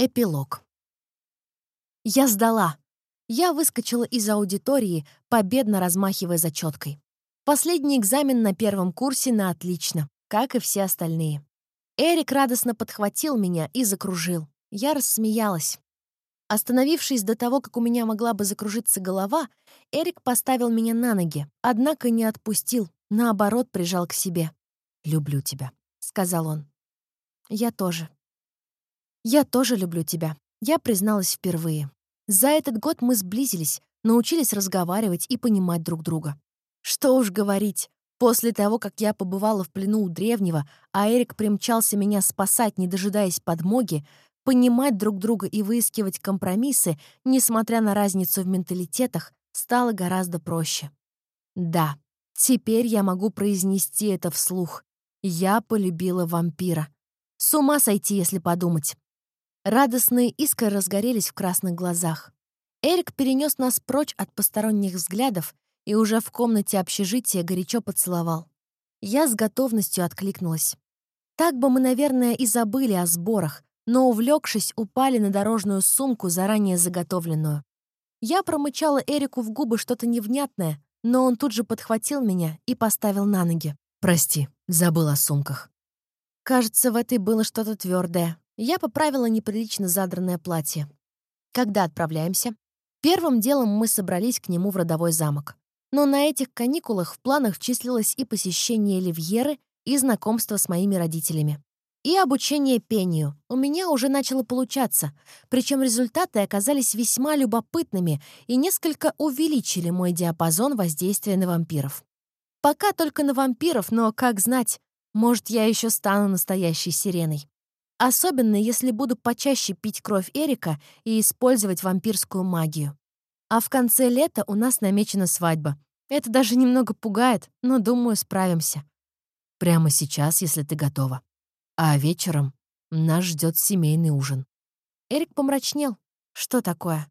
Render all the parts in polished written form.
Эпилог. Я сдала. Я выскочила из аудитории, победно размахивая зачеткой. Последний экзамен на первом курсе на отлично, как и все остальные. Эрик радостно подхватил меня и закружил. Я рассмеялась. Остановившись до того, как у меня могла бы закружиться голова, Эрик поставил меня на ноги, однако не отпустил, наоборот, прижал к себе. «Люблю тебя», — сказал он. «Я тоже. Я тоже люблю тебя», — я призналась впервые. За этот год мы сблизились, научились разговаривать и понимать друг друга. Что уж говорить, после того, как я побывала в плену у древнего, а Эрик примчался меня спасать, не дожидаясь подмоги, понимать друг друга и выискивать компромиссы, несмотря на разницу в менталитетах, стало гораздо проще. Да, теперь я могу произнести это вслух. Я полюбила вампира. С ума сойти, если подумать. Радостные искры разгорелись в красных глазах. Эрик перенес нас прочь от посторонних взглядов и уже в комнате общежития горячо поцеловал. Я с готовностью откликнулась. Так бы мы, наверное, и забыли о сборах, но, увлекшись, упали на дорожную сумку, заранее заготовленную. Я промычала Эрику в губы что-то невнятное, но он тут же подхватил меня и поставил на ноги. «Прости, забыл о сумках». Кажется, в этой было что-то твердое. Я поправила неприлично задранное платье. «Когда отправляемся?» Первым делом мы собрались к нему в родовой замок. Но на этих каникулах в планах числилось и посещение Ливьеры, и знакомство с моими родителями. И обучение пению. У меня уже начало получаться, причем результаты оказались весьма любопытными и несколько увеличили мой диапазон воздействия на вампиров. Пока только на вампиров, но, как знать, может, я еще стану настоящей сиреной. Особенно, если буду почаще пить кровь Эрика и использовать вампирскую магию. А в конце лета у нас намечена свадьба. Это даже немного пугает, но, думаю, справимся. Прямо сейчас, если ты готова. А вечером нас ждет семейный ужин. Эрик помрачнел. Что такое?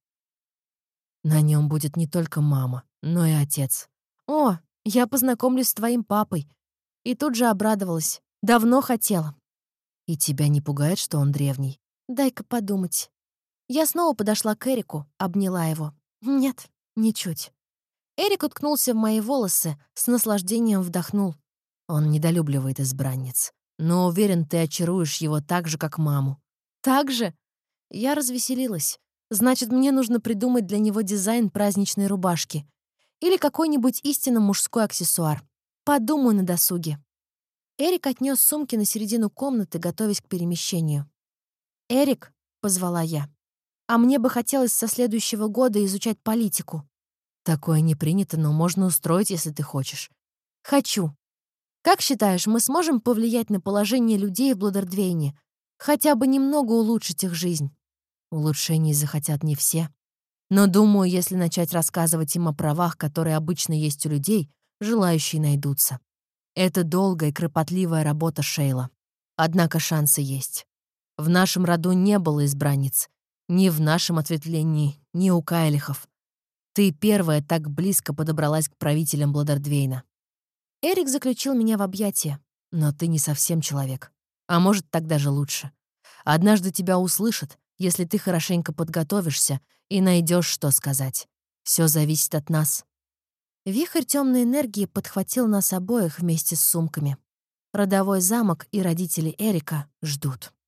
На нем будет не только мама, но и отец. О, я познакомлюсь с твоим папой. И тут же обрадовалась. Давно хотела. И тебя не пугает, что он древний? Дай-ка подумать. Я снова подошла к Эрику, обняла его. Нет, ничуть. Эрик уткнулся в мои волосы, с наслаждением вдохнул. Он недолюбливает избранниц. Но уверен, ты очаруешь его так же, как маму. Так же? Я развеселилась. Значит, мне нужно придумать для него дизайн праздничной рубашки. Или какой-нибудь истинно мужской аксессуар. Подумаю на досуге. Эрик отнес сумки на середину комнаты, готовясь к перемещению. «Эрик», — позвала я, — «а мне бы хотелось со следующего года изучать политику». «Такое не принято, но можно устроить, если ты хочешь». «Хочу. Как считаешь, мы сможем повлиять на положение людей в Блудердвейне? Хотя бы немного улучшить их жизнь?» Улучшений захотят не все. Но, думаю, если начать рассказывать им о правах, которые обычно есть у людей, желающие найдутся. Это долгая и кропотливая работа, Шейла. Однако шансы есть. В нашем роду не было избранниц. Ни в нашем ответвлении, ни у Кайлихов. Ты первая так близко подобралась к правителям Бладердвейна. Эрик заключил меня в объятия. Но ты не совсем человек. А может, так даже лучше. Однажды тебя услышат, если ты хорошенько подготовишься и найдешь, что сказать. Все зависит от нас. Вихрь темной энергии подхватил нас обоих вместе с сумками. Родовой замок и родители Эрика ждут.